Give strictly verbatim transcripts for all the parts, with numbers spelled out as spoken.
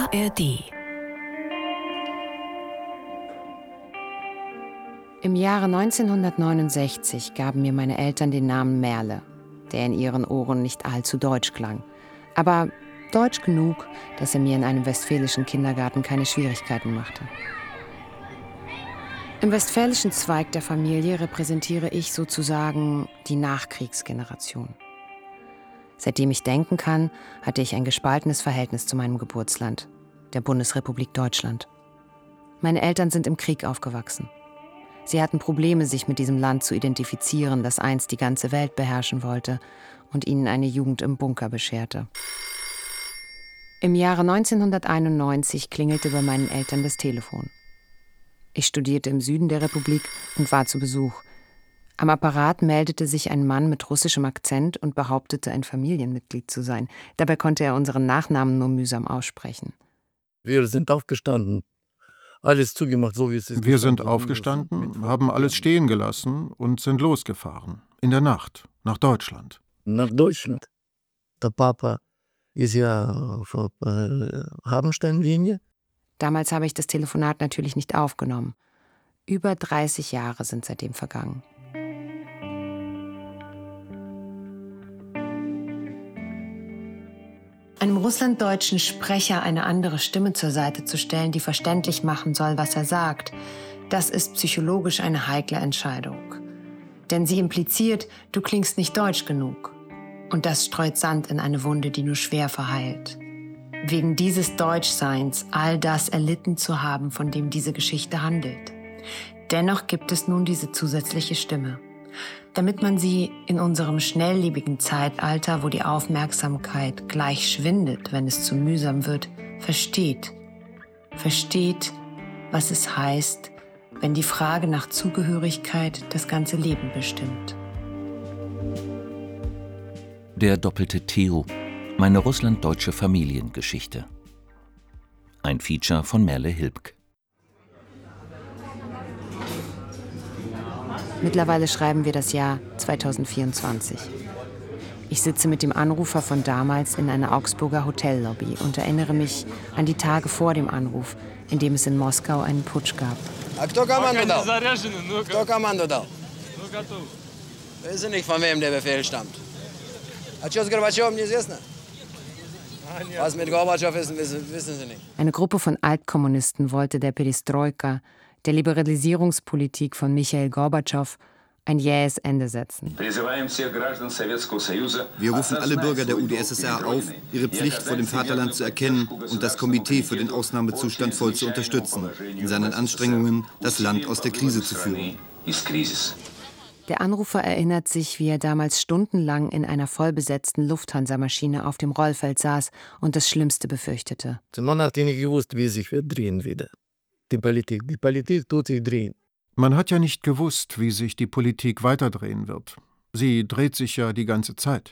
A R D. Im Jahre neunzehnhundertneunundsechzig gaben mir meine Eltern den Namen Merle, der in ihren Ohren nicht allzu deutsch klang, aber deutsch genug, dass er mir in einem westfälischen Kindergarten keine Schwierigkeiten machte. Im westfälischen Zweig der Familie repräsentiere ich sozusagen die Nachkriegsgeneration. Seitdem ich denken kann, hatte ich ein gespaltenes Verhältnis zu meinem Geburtsland, der Bundesrepublik Deutschland. Meine Eltern sind im Krieg aufgewachsen. Sie hatten Probleme, sich mit diesem Land zu identifizieren, das einst die ganze Welt beherrschen wollte und ihnen eine Jugend im Bunker bescherte. Im Jahre neunzehnhunderteinundneunzig klingelte bei meinen Eltern das Telefon. Ich studierte im Süden der Republik und war zu Besuch. Am Apparat meldete sich ein Mann mit russischem Akzent und behauptete, ein Familienmitglied zu sein. Dabei konnte er unseren Nachnamen nur mühsam aussprechen. Wir sind aufgestanden. Alles zugemacht, so wie es ist. Wir sind aufgestanden, haben alles stehen gelassen und sind losgefahren. In der Nacht, nach Deutschland. Nach Deutschland. Der Papa ist ja auf der Habenstein-Linie. Damals habe ich das Telefonat natürlich nicht aufgenommen. Über dreißig Jahre sind seitdem vergangen. Einem russlanddeutschen Sprecher eine andere Stimme zur Seite zu stellen, die verständlich machen soll, was er sagt, das ist psychologisch eine heikle Entscheidung. Denn sie impliziert, du klingst nicht deutsch genug. Und das streut Sand in eine Wunde, die nur schwer verheilt. Wegen dieses Deutschseins all das erlitten zu haben, von dem diese Geschichte handelt. Dennoch gibt es nun diese zusätzliche Stimme. Damit man sie in unserem schnelllebigen Zeitalter, wo die Aufmerksamkeit gleich schwindet, wenn es zu mühsam wird, versteht. Versteht, was es heißt, wenn die Frage nach Zugehörigkeit das ganze Leben bestimmt. Der doppelte Theo. Meine russlanddeutsche Familiengeschichte. Ein Feature von Merle Hilbk. Mittlerweile schreiben wir das Jahr zweitausendvierundzwanzig. Ich sitze mit dem Anrufer von damals in einer Augsburger Hotellobby und erinnere mich an die Tage vor dem Anruf, in dem es in Moskau einen Putsch gab. Кто команду дал? Кто команду дал? Wissen nicht, von wem der Befehl stammt. А что с Горбачевым неизвестно? Was mit Gorbatschow ist, wissen Sie nicht. Eine Gruppe von Altkommunisten wollte der Perestroika, der Liberalisierungspolitik von Michail Gorbatschow, ein jähes Ende setzen. Wir rufen alle Bürger der U d S S R auf, ihre Pflicht vor dem Vaterland zu erkennen und das Komitee für den Ausnahmezustand voll zu unterstützen, in seinen Anstrengungen, das Land aus der Krise zu führen. Der Anrufer erinnert sich, wie er damals stundenlang in einer vollbesetzten Lufthansa-Maschine auf dem Rollfeld saß und das Schlimmste befürchtete. Man hat nicht gewusst, wie sich wird drehen wieder. Die Politik, die Politik tut sich drehen. Man hat ja nicht gewusst, wie sich die Politik weiterdrehen wird. Sie dreht sich ja die ganze Zeit.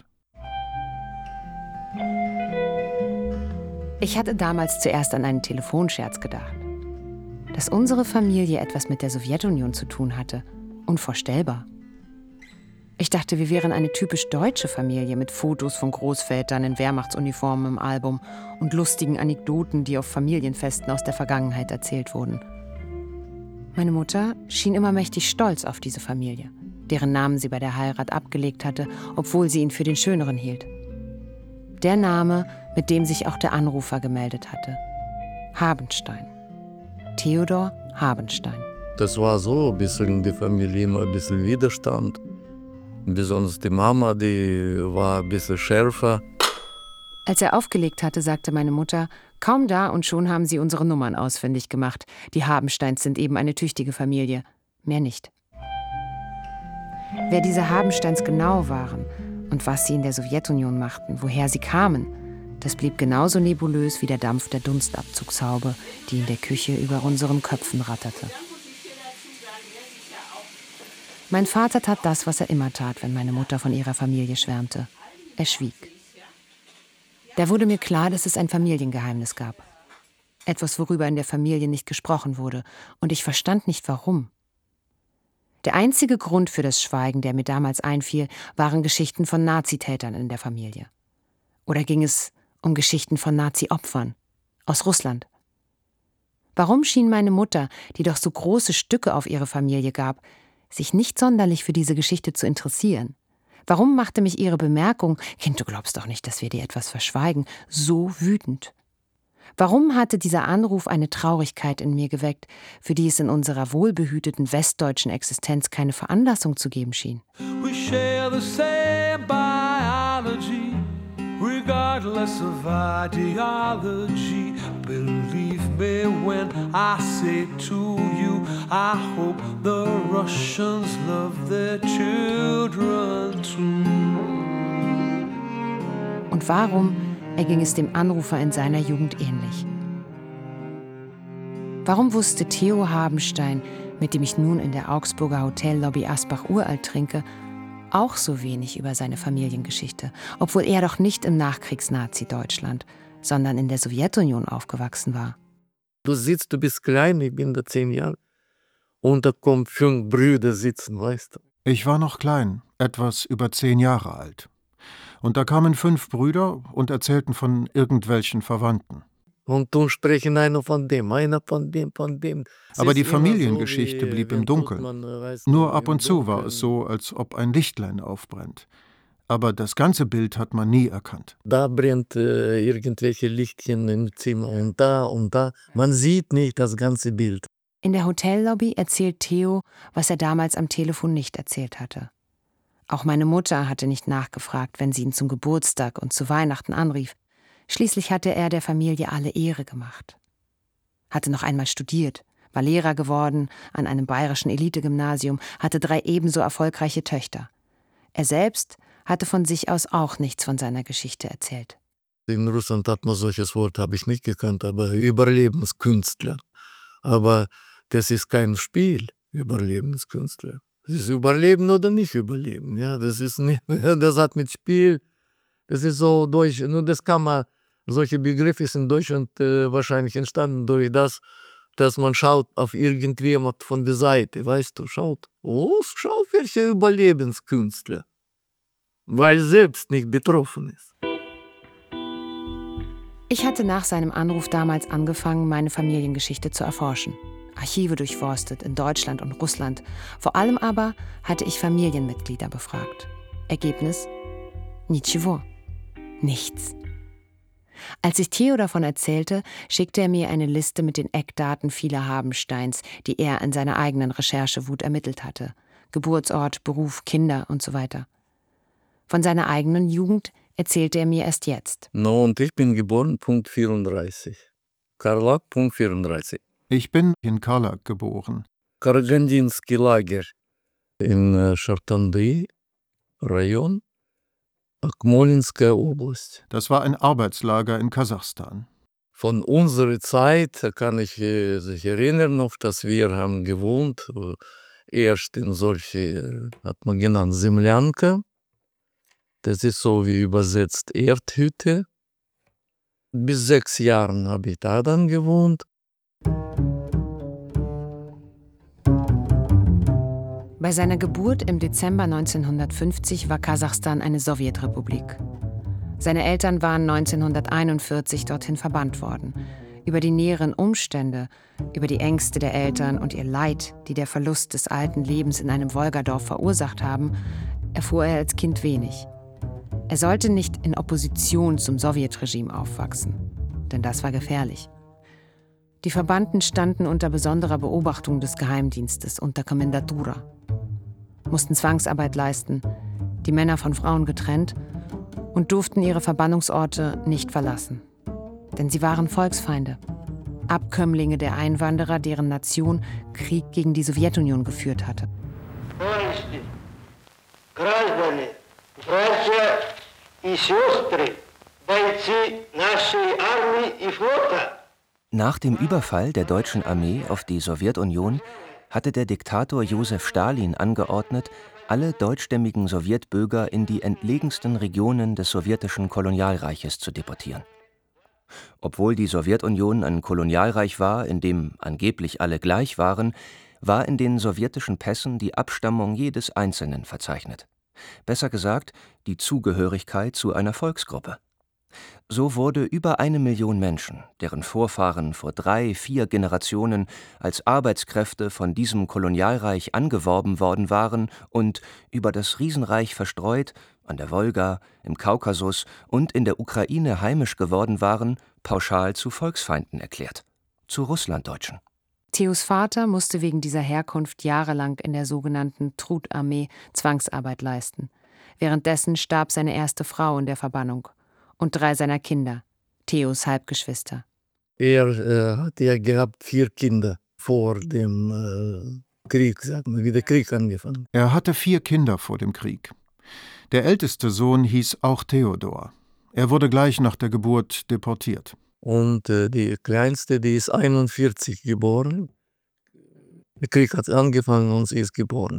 Ich hatte damals zuerst an einen Telefonscherz gedacht. Dass unsere Familie etwas mit der Sowjetunion zu tun hatte, unvorstellbar. Ich dachte, wir wären eine typisch deutsche Familie mit Fotos von Großvätern in Wehrmachtsuniformen im Album und lustigen Anekdoten, die auf Familienfesten aus der Vergangenheit erzählt wurden. Meine Mutter schien immer mächtig stolz auf diese Familie, deren Namen sie bei der Heirat abgelegt hatte, obwohl sie ihn für den schöneren hielt. Der Name, mit dem sich auch der Anrufer gemeldet hatte. Habenstein. Theodor Habenstein. Das war so ein bisschen in der Familie immer ein bisschen Widerstand. Besonders die Mama, die war ein bisschen schärfer. Als er aufgelegt hatte, sagte meine Mutter, kaum da und schon haben sie unsere Nummern ausfindig gemacht. Die Habensteins sind eben eine tüchtige Familie. Mehr nicht. Wer diese Habensteins genau waren und was sie in der Sowjetunion machten, woher sie kamen, das blieb genauso nebulös wie der Dampf der Dunstabzugshaube, die in der Küche über unseren Köpfen ratterte. Mein Vater tat das, was er immer tat, wenn meine Mutter von ihrer Familie schwärmte. Er schwieg. Da wurde mir klar, dass es ein Familiengeheimnis gab. Etwas, worüber in der Familie nicht gesprochen wurde. Und ich verstand nicht, warum. Der einzige Grund für das Schweigen, der mir damals einfiel, waren Geschichten von Nazitätern in der Familie. Oder ging es um Geschichten von Nazi-Opfern? Aus Russland. Warum schien meine Mutter, die doch so große Stücke auf ihre Familie gab, sich nicht sonderlich für diese Geschichte zu interessieren? Warum machte mich ihre Bemerkung, Kind, du glaubst doch nicht, dass wir dir etwas verschweigen, so wütend? Warum hatte dieser Anruf eine Traurigkeit in mir geweckt, für die es in unserer wohlbehüteten westdeutschen Existenz keine Veranlassung zu geben schien? We share the same biology, regardless of ideology. Believe me when I say to you, I hope the Russians love their children too. Und warum erging es dem Anrufer in seiner Jugend ähnlich? Warum wusste Theo Habenstein, mit dem ich nun in der Augsburger Hotellobby Asbach-Uralt trinke, auch so wenig über seine Familiengeschichte, obwohl er doch nicht im Nachkriegs-Nazi-Deutschland, sondern in der Sowjetunion aufgewachsen war? Du sitzt, du bist klein, ich bin da zehn Jahre, und da kommen fünf Brüder sitzen, weißt du. Ich war noch klein, etwas über zehn Jahre alt. Und da kamen fünf Brüder und erzählten von irgendwelchen Verwandten. Und dann sprechen einer von dem, einer von dem, von dem. Es Aber ist die immer Familiengeschichte so, wie, blieb wenn im Dunkeln. man, weiß, Nur im ab und zu war Dunkeln. es so, als ob ein Lichtlein aufbrennt. Aber das ganze Bild hat man nie erkannt. Da brennt äh, irgendwelche Lichtchen im Zimmer und da und da. Man sieht nicht das ganze Bild. In der Hotellobby erzählt Theo, was er damals am Telefon nicht erzählt hatte. Auch meine Mutter hatte nicht nachgefragt, wenn sie ihn zum Geburtstag und zu Weihnachten anrief. Schließlich hatte er der Familie alle Ehre gemacht. Hatte noch einmal studiert, war Lehrer geworden an einem bayerischen Elitegymnasium, hatte drei ebenso erfolgreiche Töchter. Er selbst hatte von sich aus auch nichts von seiner Geschichte erzählt. In Russland hat man solches Wort, habe ich nicht gekannt, aber Überlebenskünstler. Aber das ist kein Spiel, Überlebenskünstler. Das ist Überleben oder nicht Überleben. Ja, das ist nicht, das hat mit Spiel, das ist so durch, nur das kann man, solche Begriffe sind in Deutschland äh, wahrscheinlich entstanden durch das, dass man schaut auf irgendjemand von der Seite, weißt du, schaut, oh, schau, welche Überlebenskünstler, weil selbst nicht betroffen ist. Ich hatte nach seinem Anruf damals angefangen, meine Familiengeschichte zu erforschen. Archive durchforstet in Deutschland und Russland. Vor allem aber hatte ich Familienmitglieder befragt. Ergebnis? Nичего. Nichts. Als ich Theo davon erzählte, schickte er mir eine Liste mit den Eckdaten vieler Habensteins, die er in seiner eigenen Recherchewut ermittelt hatte. Geburtsort, Beruf, Kinder und so weiter. Von seiner eigenen Jugend erzählte er mir erst jetzt. No, und ich bin geboren, Punkt vierunddreißig. Karlak, Punkt vierunddreißig. Ich bin in Karlak geboren. Karagandinski Lager in äh, Schartandai, Rayon, Akmolinskaya Oblast. Das war ein Arbeitslager in Kasachstan. Von unserer Zeit kann ich äh, sich erinnern noch, dass wir haben gewohnt, äh, erst in solche, äh, hat man genannt, Землянка. Das ist so wie übersetzt Erdhütte. Bis sechs Jahren habe ich da dann gewohnt. Bei seiner Geburt im Dezember neunzehnhundertfünfzig war Kasachstan eine Sowjetrepublik. Seine Eltern waren neunzehnhunderteinundvierzig dorthin verbannt worden. Über die näheren Umstände, über die Ängste der Eltern und ihr Leid, die der Verlust des alten Lebens in einem Wolgadorf verursacht haben, erfuhr er als Kind wenig. Er sollte nicht in Opposition zum Sowjetregime aufwachsen, denn das war gefährlich. Die Verbannten standen unter besonderer Beobachtung des Geheimdienstes, unter Kommendatura, mussten Zwangsarbeit leisten, die Männer von Frauen getrennt und durften ihre Verbannungsorte nicht verlassen. Denn sie waren Volksfeinde, Abkömmlinge der Einwanderer, deren Nation Krieg gegen die Sowjetunion geführt hatte. Nach dem Überfall der deutschen Armee auf die Sowjetunion hatte der Diktator Josef Stalin angeordnet, alle deutschstämmigen Sowjetbürger in die entlegensten Regionen des sowjetischen Kolonialreiches zu deportieren. Obwohl die Sowjetunion ein Kolonialreich war, in dem angeblich alle gleich waren, war in den sowjetischen Pässen die Abstammung jedes Einzelnen verzeichnet. Besser gesagt, die Zugehörigkeit zu einer Volksgruppe. So wurde über eine Million Menschen, deren Vorfahren vor drei, vier Generationen als Arbeitskräfte von diesem Kolonialreich angeworben worden waren und über das Riesenreich verstreut, an der Wolga, im Kaukasus und in der Ukraine heimisch geworden waren, pauschal zu Volksfeinden erklärt, zu Russlanddeutschen. Theos Vater musste wegen dieser Herkunft jahrelang in der sogenannten Trutarmee Zwangsarbeit leisten. Währenddessen starb seine erste Frau in der Verbannung und drei seiner Kinder, Theos Halbgeschwister. Er äh, hat ja gehabt vier Kinder vor dem äh, Krieg, sagen wir, wie der Krieg angefangen. Er hatte vier Kinder vor dem Krieg. Der älteste Sohn hieß auch Theodor. Er wurde gleich nach der Geburt deportiert. Und äh, die kleinste, die ist einundvierzig geboren. Der Krieg hat angefangen und sie ist geboren.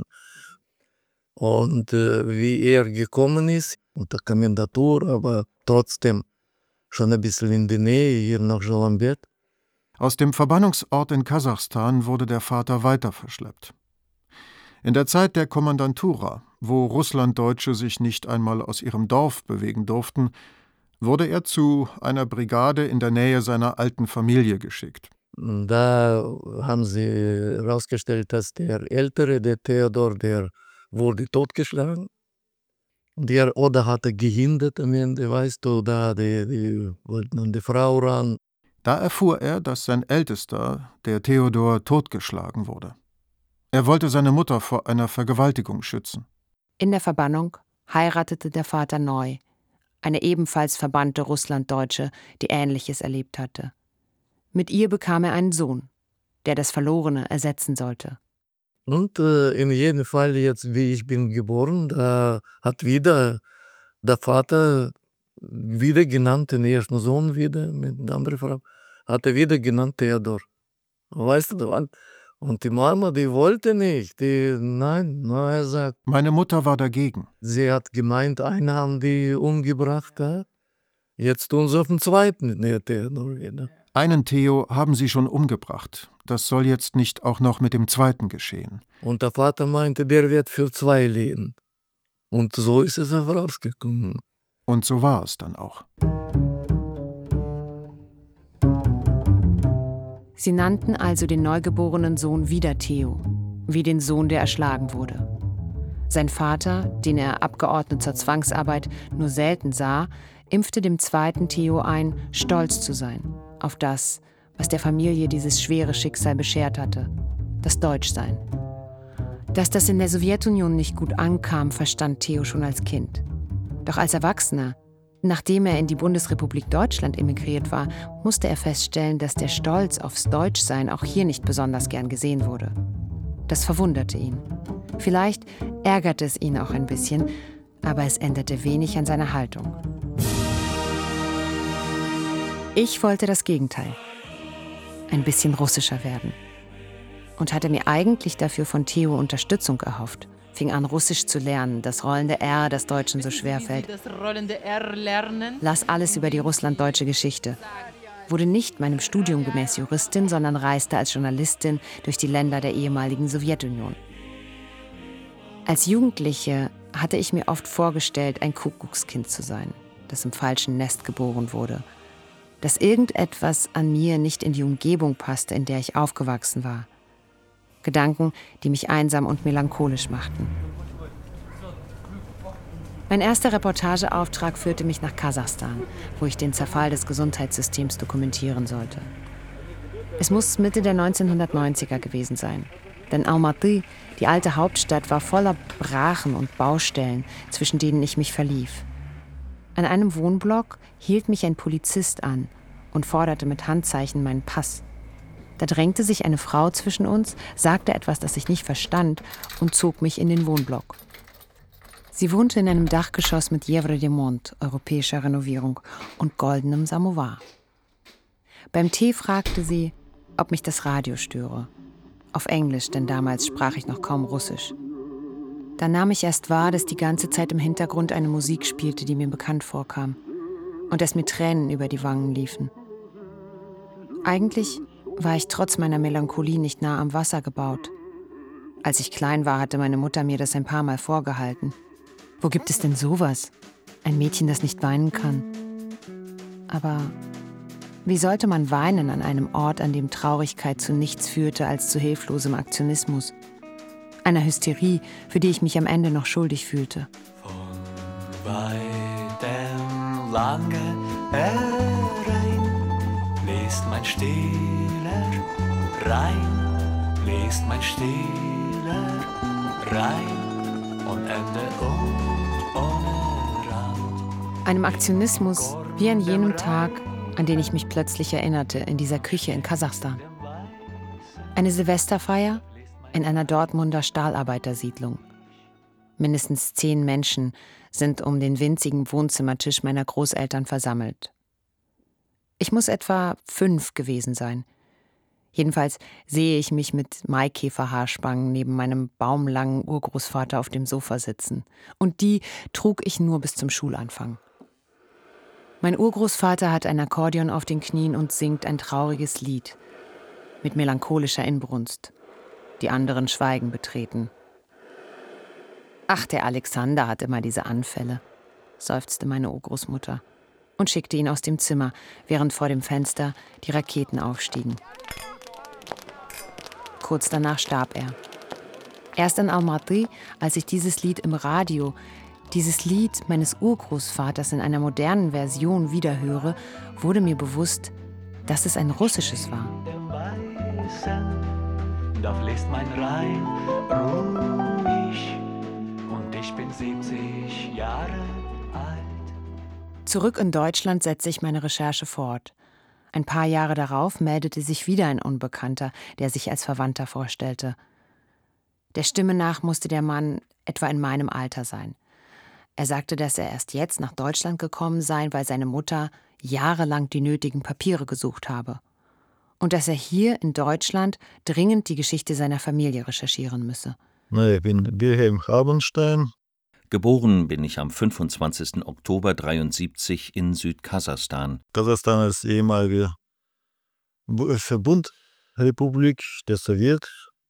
Und äh, wie er gekommen ist, unter Kommandatur, aber trotzdem schon ein bisschen in die Nähe, hier nach Jalambet. Aus dem Verbannungsort in Kasachstan wurde der Vater weiter verschleppt. In der Zeit der Kommandantura, wo Russlanddeutsche sich nicht einmal aus ihrem Dorf bewegen durften, wurde er zu einer Brigade in der Nähe seiner alten Familie geschickt. Da haben sie herausgestellt, dass der Ältere, der Theodor, der wurde totgeschlagen. Und der Oder hatte gehindert am Ende, weißt du, da die, die wollten an die Frau ran. Da erfuhr er, dass sein Ältester, der Theodor, totgeschlagen wurde. Er wollte seine Mutter vor einer Vergewaltigung schützen. In der Verbannung heiratete der Vater neu, eine ebenfalls verbannte Russlanddeutsche, die Ähnliches erlebt hatte. Mit ihr bekam er einen Sohn, der das Verlorene ersetzen sollte. Und äh, in jedem Fall jetzt, wie ich bin geboren, da hat wieder der Vater wieder genannt, den ersten Sohn wieder mit einer anderen Frau, hat er wieder genannt Theodor. Weißt du, und die Mama, die wollte nicht, die, nein, nein, er sagt. Meine Mutter war dagegen. Sie hat gemeint, einen haben die umgebracht, ja? Jetzt tun sie auf den zweiten, der Theodor wieder. Einen Theo haben sie schon umgebracht. Das soll jetzt nicht auch noch mit dem zweiten geschehen. Und der Vater meinte, der wird für zwei leben. Und so ist es auch rausgekommen. Und so war es dann auch. Sie nannten also den neugeborenen Sohn wieder Theo, wie den Sohn, der erschlagen wurde. Sein Vater, den er abgeordnet zur Zwangsarbeit nur selten sah, impfte dem zweiten Theo ein, stolz zu sein auf das, was der Familie dieses schwere Schicksal beschert hatte, das Deutschsein. Dass das in der Sowjetunion nicht gut ankam, verstand Theo schon als Kind. Doch als Erwachsener, nachdem er in die Bundesrepublik Deutschland emigriert war, musste er feststellen, dass der Stolz aufs Deutschsein auch hier nicht besonders gern gesehen wurde. Das verwunderte ihn. Vielleicht ärgerte es ihn auch ein bisschen, aber es änderte wenig an seiner Haltung. Ich wollte das Gegenteil. Ein bisschen russischer werden. Und hatte mir eigentlich dafür von Theo Unterstützung erhofft. Fing an, Russisch zu lernen, das rollende R, das Deutschen so schwer fällt. Las alles über die russlanddeutsche Geschichte. Wurde nicht meinem Studium gemäß Juristin, sondern reiste als Journalistin durch die Länder der ehemaligen Sowjetunion. Als Jugendliche hatte ich mir oft vorgestellt, ein Kuckuckskind zu sein, das im falschen Nest geboren wurde. Dass irgendetwas an mir nicht in die Umgebung passte, in der ich aufgewachsen war. Gedanken, die mich einsam und melancholisch machten. Mein erster Reportageauftrag führte mich nach Kasachstan, wo ich den Zerfall des Gesundheitssystems dokumentieren sollte. Es muss Mitte der neunzehnhundertneunziger gewesen sein. Denn Almaty, die alte Hauptstadt, war voller Brachen und Baustellen, zwischen denen ich mich verlief. An einem Wohnblock hielt mich ein Polizist an und forderte mit Handzeichen meinen Pass. Da drängte sich eine Frau zwischen uns, sagte etwas, das ich nicht verstand, und zog mich in den Wohnblock. Sie wohnte in einem Dachgeschoss mit Евродемont, europäischer Renovierung, und goldenem Samovar. Beim Tee fragte sie, ob mich das Radio störe. Auf Englisch, denn damals sprach ich noch kaum Russisch. Da nahm ich erst wahr, dass die ganze Zeit im Hintergrund eine Musik spielte, die mir bekannt vorkam. Und dass mir Tränen über die Wangen liefen. Eigentlich war ich trotz meiner Melancholie nicht nah am Wasser gebaut. Als ich klein war, hatte meine Mutter mir das ein paar Mal vorgehalten. Wo gibt es denn sowas? Ein Mädchen, das nicht weinen kann. Aber wie sollte man weinen an einem Ort, an dem Traurigkeit zu nichts führte als zu hilflosem Aktionismus? Einer Hysterie, für die ich mich am Ende noch schuldig fühlte. Von weitem lange herein bläst mein stiller Rhein, bläst mein stiller Rhein und Ende und ohne Rand. Einem Aktionismus wie an jenem Tag, an den ich mich plötzlich erinnerte, in dieser Küche in Kasachstan. Eine Silvesterfeier in einer Dortmunder Stahlarbeitersiedlung. Mindestens zehn Menschen sind um den winzigen Wohnzimmertisch meiner Großeltern versammelt. Ich muss etwa fünf gewesen sein. Jedenfalls sehe ich mich mit Maikäferhaarspangen neben meinem baumlangen Urgroßvater auf dem Sofa sitzen. Und die trug ich nur bis zum Schulanfang. Mein Urgroßvater hat ein Akkordeon auf den Knien und singt ein trauriges Lied mit melancholischer Inbrunst. Die anderen schweigen betreten. »Ach, der Alexander hat immer diese Anfälle«, seufzte meine Urgroßmutter und schickte ihn aus dem Zimmer, während vor dem Fenster die Raketen aufstiegen. Kurz danach starb er. Erst in Almaty, als ich dieses Lied im Radio, dieses Lied meines Urgroßvaters in einer modernen Version wiederhöre, wurde mir bewusst, dass es ein russisches war. Da fließt mein Rhein ruhig und ich bin siebzig Jahre alt. Zurück in Deutschland setze ich meine Recherche fort. Ein paar Jahre darauf meldete sich wieder ein Unbekannter, der sich als Verwandter vorstellte. Der Stimme nach musste der Mann etwa in meinem Alter sein. Er sagte, dass er erst jetzt nach Deutschland gekommen sei, weil seine Mutter jahrelang die nötigen Papiere gesucht habe. Und dass er hier in Deutschland dringend die Geschichte seiner Familie recherchieren müsse. Ich bin Wilhelm Habenstein. Geboren bin ich am fünfundzwanzigsten Oktober dreiundsiebzig in Südkasachstan. Kasachstan ist ehemalige Verbundrepublik der Sowjet.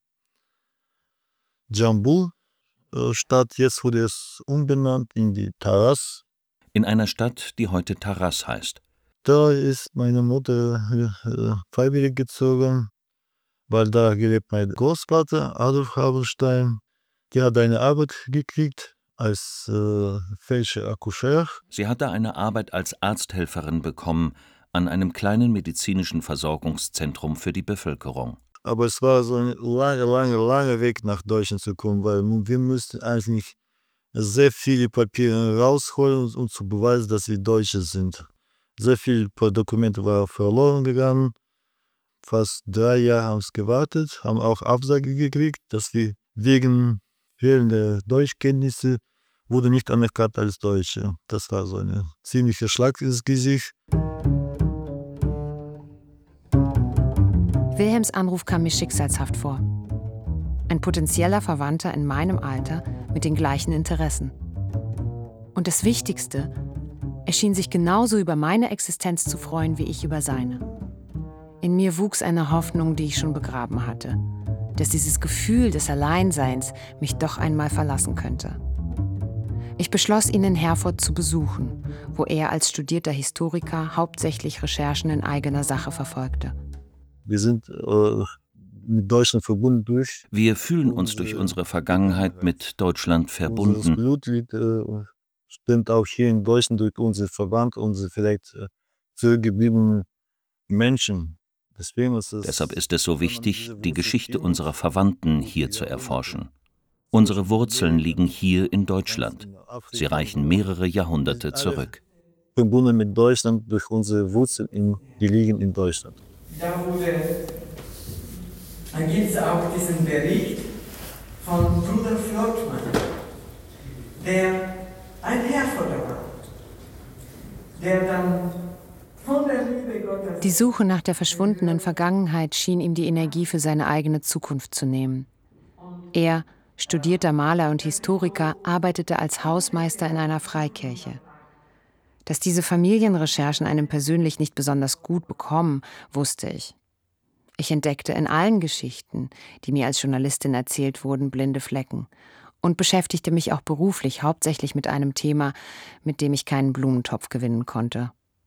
Jambul Stadt, jetzt wurde es umbenannt in die Taras. In einer Stadt, die heute Taras heißt. Da ist meine Mutter äh, freiwillig gezogen, weil da gelebt mein Großvater Adolf Habenstein. Die hat eine Arbeit gekriegt als äh, Feldscher Akkuscheur. Sie hatte eine Arbeit als Arzthelferin bekommen an einem kleinen medizinischen Versorgungszentrum für die Bevölkerung. Aber es war so ein lange, lange, lange Weg nach Deutschland zu kommen, weil wir mussten eigentlich sehr viele Papiere rausholen, um zu beweisen, dass wir Deutsche sind. Sehr viele Dokumente waren verloren gegangen. Fast drei Jahre haben es gewartet, haben auch Absage gekriegt, dass wir wegen fehlender Deutschkenntnisse wurde nicht anerkannt als Deutsche. Das war so ein ziemlicher Schlag ins Gesicht. Wilhelms Anruf kam mir schicksalshaft vor. Ein potenzieller Verwandter in meinem Alter mit den gleichen Interessen. Und das Wichtigste, er schien sich genauso über meine Existenz zu freuen, wie ich über seine. In mir wuchs eine Hoffnung, die ich schon begraben hatte, dass dieses Gefühl des Alleinseins mich doch einmal verlassen könnte. Ich beschloss, ihn in Herford zu besuchen, wo er als studierter Historiker hauptsächlich Recherchen in eigener Sache verfolgte. Wir sind äh, mit Deutschland verbunden durch. Wir fühlen uns durch unsere Vergangenheit mit Deutschland verbunden. Unser Blut liegt, äh, stimmt auch hier in Deutschland durch unsere Verwandten, unsere vielleicht äh, zurückgebliebenen Menschen. Deswegen ist es, Deshalb ist es so wichtig, die Geschichte unserer Verwandten hier zu erforschen. Unsere Wurzeln liegen hier in Deutschland. Sie reichen mehrere Jahrhunderte zurück. Verbunden mit Deutschland durch unsere Wurzeln, in, die liegen in Deutschland. Da wurde, da gibt es auch diesen Bericht von Bruder Flottmann, der ein Herforder war, der dann von der Liebe Gottes... Die Suche nach der verschwundenen Vergangenheit schien ihm die Energie für seine eigene Zukunft zu nehmen. Er, studierter Maler und Historiker, arbeitete als Hausmeister in einer Freikirche. Dass diese Familienrecherchen einem persönlich nicht besonders gut bekommen, wusste ich. Ich entdeckte in allen Geschichten, die mir als Journalistin erzählt wurden, blinde Flecken und beschäftigte mich auch beruflich hauptsächlich mit einem Thema, mit dem ich keinen Blumentopf gewinnen konnte: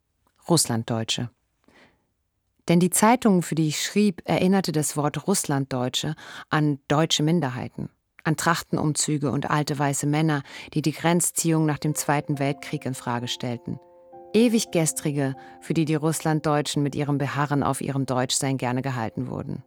Russlanddeutsche. Denn die Zeitung, für die ich schrieb, erinnerte das Wort Russlanddeutsche an deutsche Minderheiten, an Trachtenumzüge und alte weiße Männer, die die Grenzziehung nach dem Zweiten Weltkrieg in Frage stellten. Ewig Gestrige, für die die Russlanddeutschen mit ihrem Beharren auf ihrem Deutschsein gerne gehalten wurden.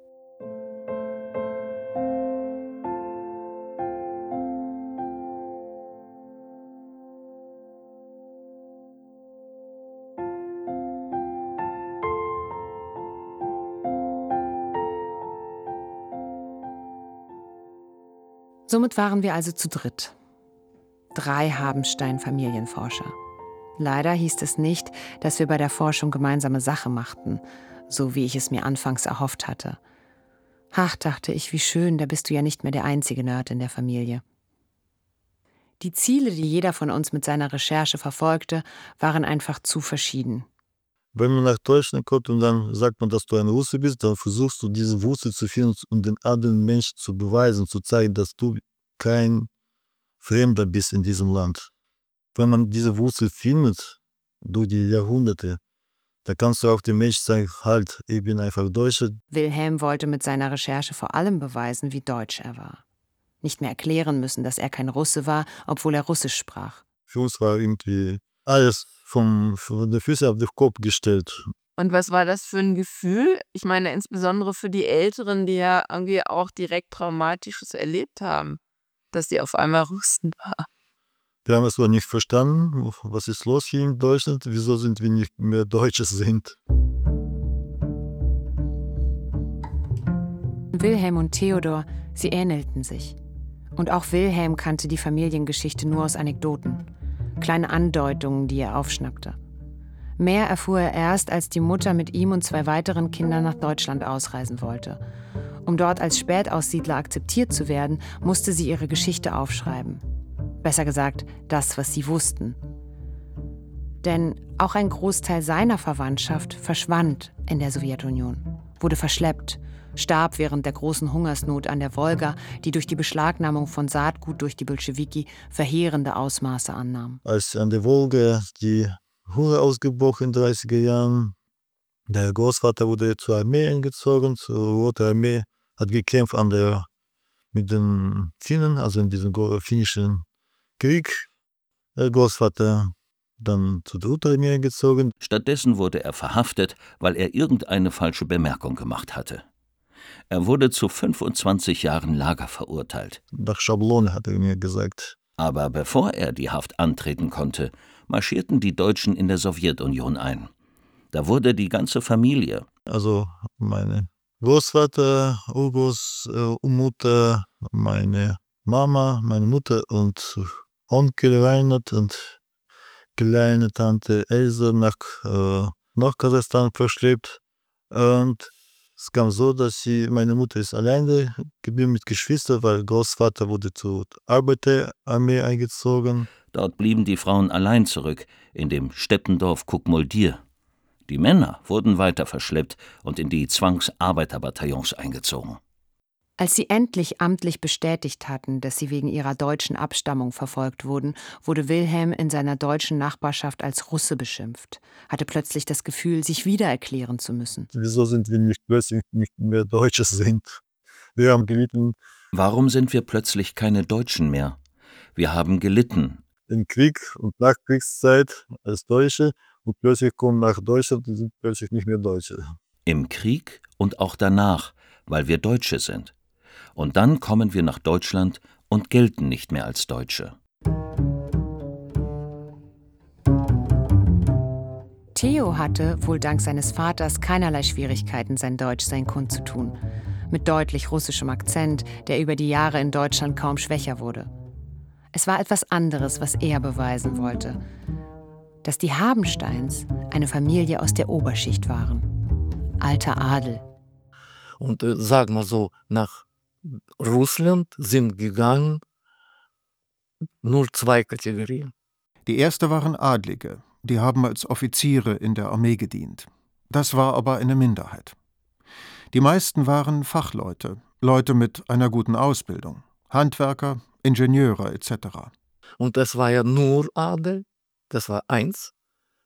Somit waren wir also zu dritt. Drei Habenstein-Familienforscher. Leider hieß es nicht, dass wir bei der Forschung gemeinsame Sache machten, so wie ich es mir anfangs erhofft hatte. Ach, dachte ich, wie schön, da bist du ja nicht mehr der einzige Nerd in der Familie. Die Ziele, die jeder von uns mit seiner Recherche verfolgte, waren einfach zu verschieden. Wenn man nach Deutschland kommt und dann sagt man, dass du ein Russe bist, dann versuchst du diese Wurzel zu finden und den anderen Menschen zu beweisen, zu zeigen, dass du kein Fremder bist in diesem Land. Wenn man diese Wurzel findet, durch die Jahrhunderte, da kannst du auch dem Menschen sagen, halt, ich bin einfach Deutscher. Wilhelm wollte mit seiner Recherche vor allem beweisen, wie deutsch er war. Nicht mehr erklären müssen, dass er kein Russe war, obwohl er Russisch sprach. Für uns war irgendwie alles vom, von den Füßen auf den Kopf gestellt. Und was war das für ein Gefühl? Ich meine, insbesondere für die Älteren, die ja irgendwie auch direkt Traumatisches erlebt haben, dass sie auf einmal Russen waren. Wir haben es zwar nicht verstanden, was ist los hier in Deutschland, wieso sind wir nicht mehr Deutsche sind. Wilhelm und Theodor, sie ähnelten sich. Und auch Wilhelm kannte die Familiengeschichte nur aus Anekdoten. Kleine Andeutungen, die er aufschnappte. Mehr erfuhr er erst, als die Mutter mit ihm und zwei weiteren Kindern nach Deutschland ausreisen wollte. Um dort als Spätaussiedler akzeptiert zu werden, musste sie ihre Geschichte aufschreiben. Besser gesagt, das, was sie wussten. Denn auch ein Großteil seiner Verwandtschaft verschwand in der Sowjetunion, wurde verschleppt, starb während der großen Hungersnot an der Wolga, die durch die Beschlagnahmung von Saatgut durch die Bolschewiki verheerende Ausmaße annahm. Als an der Wolga die Hunger ausgebrochen in den dreißiger Jahren, der Großvater wurde zur Armee eingezogen, zur Rote Armee, hat gekämpft an der, mit den Finnen, also in diesem finnischen Krieg. Der Großvater dann zu der Roten Armee eingezogen. Stattdessen wurde er verhaftet, weil er irgendeine falsche Bemerkung gemacht hatte. Er wurde zu fünfundzwanzig Jahren Lager verurteilt. Nach Schablone, hat er mir gesagt. Aber bevor er die Haft antreten konnte, marschierten die Deutschen in der Sowjetunion ein. Da wurde die ganze Familie, also meine Großvater, Urgroßmutter, meine Mama, meine Mutter und Onkel Reinhard und kleine Tante Elsa nach, äh, nach Kasachstan verschleppt. Und es kam so, dass sie, meine Mutter ist alleine geblieben mit Geschwistern, weil Großvater wurde zur Arbeiterarmee eingezogen. Dort blieben die Frauen allein zurück, in dem Steppendorf Kuckmoldir. Die Männer wurden weiter verschleppt und in die Zwangsarbeiterbataillons eingezogen. Als sie endlich amtlich bestätigt hatten, dass sie wegen ihrer deutschen Abstammung verfolgt wurden, wurde Wilhelm in seiner deutschen Nachbarschaft als Russe beschimpft, hatte plötzlich das Gefühl, sich wieder erklären zu müssen. Wieso sind wir nicht plötzlich nicht mehr Deutsche sind? Wir haben gelitten. Warum sind wir plötzlich keine Deutschen mehr? Wir haben gelitten. Im Krieg und Nachkriegszeit als Deutsche und plötzlich kommen nach Deutschland und sind plötzlich nicht mehr Deutsche. Im Krieg und auch danach, weil wir Deutsche sind. Und dann kommen wir nach Deutschland und gelten nicht mehr als Deutsche. Theo hatte, wohl dank seines Vaters, keinerlei Schwierigkeiten, sein Deutschsein kundzutun. Mit deutlich russischem Akzent, der über die Jahre in Deutschland kaum schwächer wurde. Es war etwas anderes, was er beweisen wollte. Dass die Habensteins eine Familie aus der Oberschicht waren. Alter Adel. Und äh, sag mal so, nach Russland sind gegangen nur zwei Kategorien. Die erste waren Adlige, die haben als Offiziere in der Armee gedient. Das war aber eine Minderheit. Die meisten waren Fachleute, Leute mit einer guten Ausbildung, Handwerker, Ingenieure et cetera. Und das war ja nur Adel, das war eins.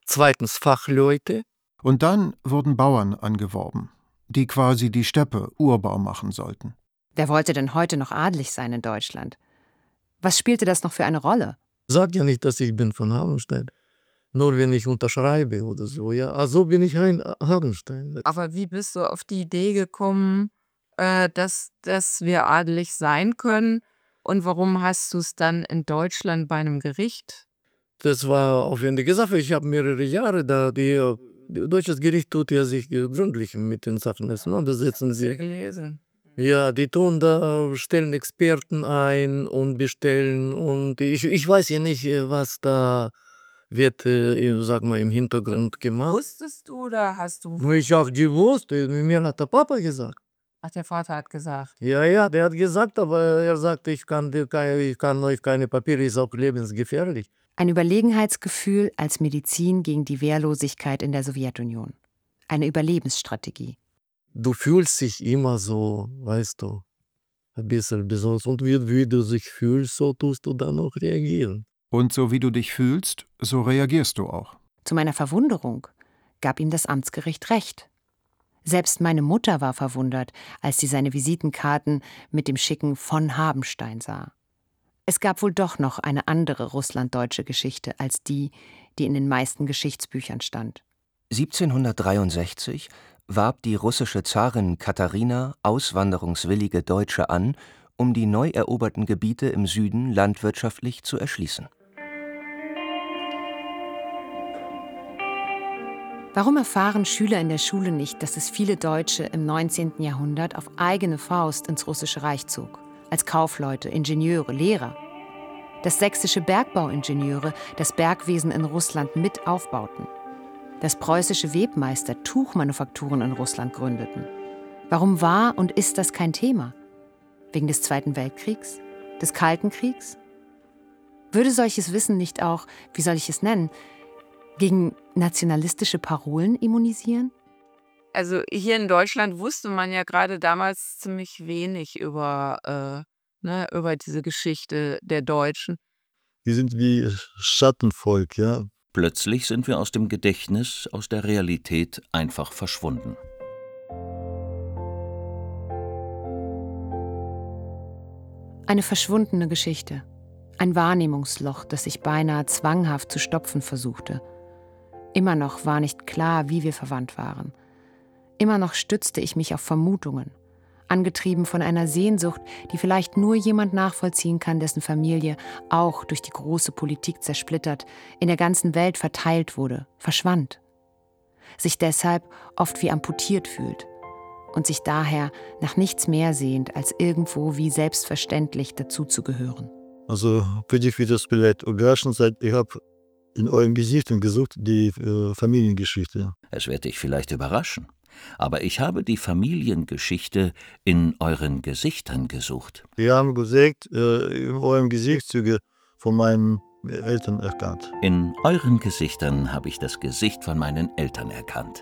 zweitens Fachleute. Und dann wurden Bauern angeworben, die quasi die Steppe urbar machen sollten. Wer wollte denn heute noch adelig sein in Deutschland? Was spielte das noch für eine Rolle? Sag ja nicht, dass ich bin von Hardenstein. Nur wenn ich unterschreibe oder so, ja. Also bin ich ein Hardenstein. Aber wie bist du auf die Idee gekommen, äh, dass, dass wir adelig sein können? Und warum hast du es dann in Deutschland bei einem Gericht? Das war aufwendige Sache. Ich habe mehrere Jahre da, die, die deutsches Gericht tut ja sich gründlich mit den Sachen auseinandersetzen. Sie Gelesen. Ja, die tun da, stellen Experten ein und bestellen und ich, ich weiß ja nicht, was da wird, äh, sag mal, im Hintergrund gemacht. Wusstest du oder hast du? Ich habe gewusst, mir hat der Papa gesagt. Ach, der Vater hat gesagt. Ja, ja, der hat gesagt, aber er sagte, ich kann, dir keine- ich kann euch keine Papiere, ist auch lebensgefährlich. Ein Überlegenheitsgefühl als Medizin gegen die Wehrlosigkeit in der Sowjetunion. Eine Überlebensstrategie. Du fühlst dich immer so, weißt du, ein bisschen besonders. Und wie, wie du dich fühlst, so tust du dann auch reagieren. Und so wie du dich fühlst, so reagierst du auch. Zu meiner Verwunderung gab ihm das Amtsgericht recht. Selbst meine Mutter war verwundert, als sie seine Visitenkarten mit dem schicken von Habenstein sah. Es gab wohl doch noch eine andere russlanddeutsche Geschichte als die, die in den meisten Geschichtsbüchern stand. siebzehnhundertdreiundsechzig warb die russische Zarin Katharina auswanderungswillige Deutsche an, um die neu eroberten Gebiete im Süden landwirtschaftlich zu erschließen. Warum erfahren Schüler in der Schule nicht, dass es viele Deutsche im neunzehnten Jahrhundert auf eigene Faust ins Russische Reich zog? Als Kaufleute, Ingenieure, Lehrer. Dass sächsische Bergbauingenieure das Bergwesen in Russland mit aufbauten. Dass preußische Webmeister Tuchmanufakturen in Russland gründeten. Warum war und ist das kein Thema? Wegen des Zweiten Weltkriegs? Des Kalten Kriegs? Würde solches Wissen nicht auch, wie soll ich es nennen, gegen nationalistische Parolen immunisieren? Also hier in Deutschland wusste man ja gerade damals ziemlich wenig über, äh, ne, über diese Geschichte der Deutschen. Die sind wie Schattenvolk, ja. Plötzlich sind wir aus dem Gedächtnis, aus der Realität einfach verschwunden. Eine verschwundene Geschichte. Ein Wahrnehmungsloch, das ich beinahe zwanghaft zu stopfen versuchte. Immer noch war nicht klar, wie wir verwandt waren. Immer noch stützte ich mich auf Vermutungen, angetrieben von einer Sehnsucht, die vielleicht nur jemand nachvollziehen kann, dessen Familie, auch durch die große Politik zersplittert, in der ganzen Welt verteilt wurde, verschwand. Sich deshalb oft wie amputiert fühlt und sich daher nach nichts mehr sehnt, als irgendwo wie selbstverständlich dazuzugehören. Also für dich wird das vielleicht überraschend sein, ich habe in euren Gesichtern gesucht die äh, Familiengeschichte. Es wird dich vielleicht überraschen, aber ich habe die Familiengeschichte in euren Gesichtern gesucht. Wir haben gesagt, äh, in euren Gesichtszüge von meinen Eltern erkannt. In euren Gesichtern habe ich das Gesicht von meinen Eltern erkannt.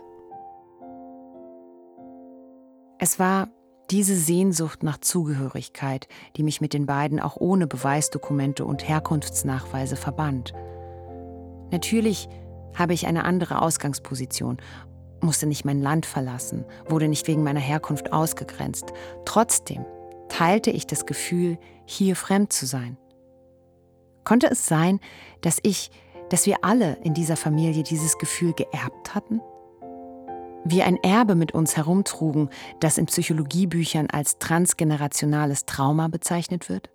Es war diese Sehnsucht nach Zugehörigkeit, die mich mit den beiden auch ohne Beweisdokumente und Herkunftsnachweise verband. Natürlich habe ich eine andere Ausgangsposition, musste nicht mein Land verlassen, wurde nicht wegen meiner Herkunft ausgegrenzt. Trotzdem teilte ich das Gefühl, hier fremd zu sein. Konnte es sein, dass ich, dass wir alle in dieser Familie dieses Gefühl geerbt hatten? Wir ein Erbe mit uns herumtrugen, das in Psychologiebüchern als transgenerationales Trauma bezeichnet wird?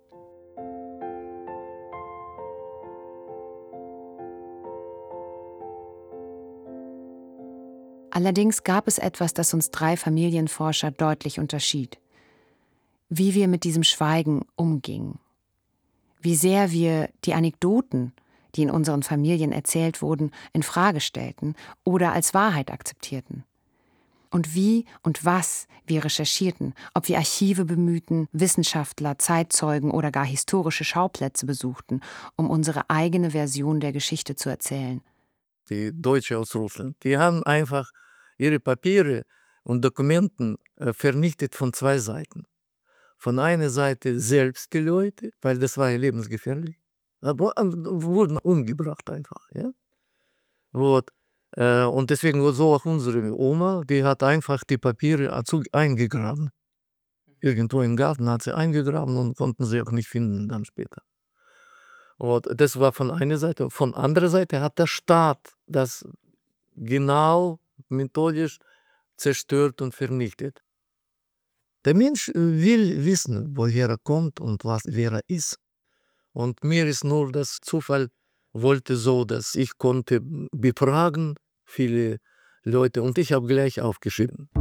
Allerdings gab es etwas, das uns drei Familienforscher deutlich unterschied. Wie wir mit diesem Schweigen umgingen. Wie sehr wir die Anekdoten, die in unseren Familien erzählt wurden, in Frage stellten oder als Wahrheit akzeptierten. Und wie und was wir recherchierten, ob wir Archive bemühten, Wissenschaftler, Zeitzeugen oder gar historische Schauplätze besuchten, um unsere eigene Version der Geschichte zu erzählen. Die Deutsche aus Russland, die haben einfach ihre Papiere und Dokumenten äh, vernichtet von zwei Seiten. Von einer Seite selbst die Leute, weil das war ja lebensgefährlich, aber äh, wurden umgebracht einfach. Ja? Вот. Und deswegen so auch unsere Oma, die hat einfach die Papiere eingegraben. Irgendwo im Garten hat sie eingegraben und konnten sie auch nicht finden dann später. Und das war von einer Seite. Von anderer Seite hat der Staat das genau methodisch zerstört und vernichtet. Der Mensch will wissen, woher er kommt und was, wer er ist. Und mir ist nur das Zufall wollte so, dass ich konnte befragen viele Leute und ich habe gleich aufgeschrieben.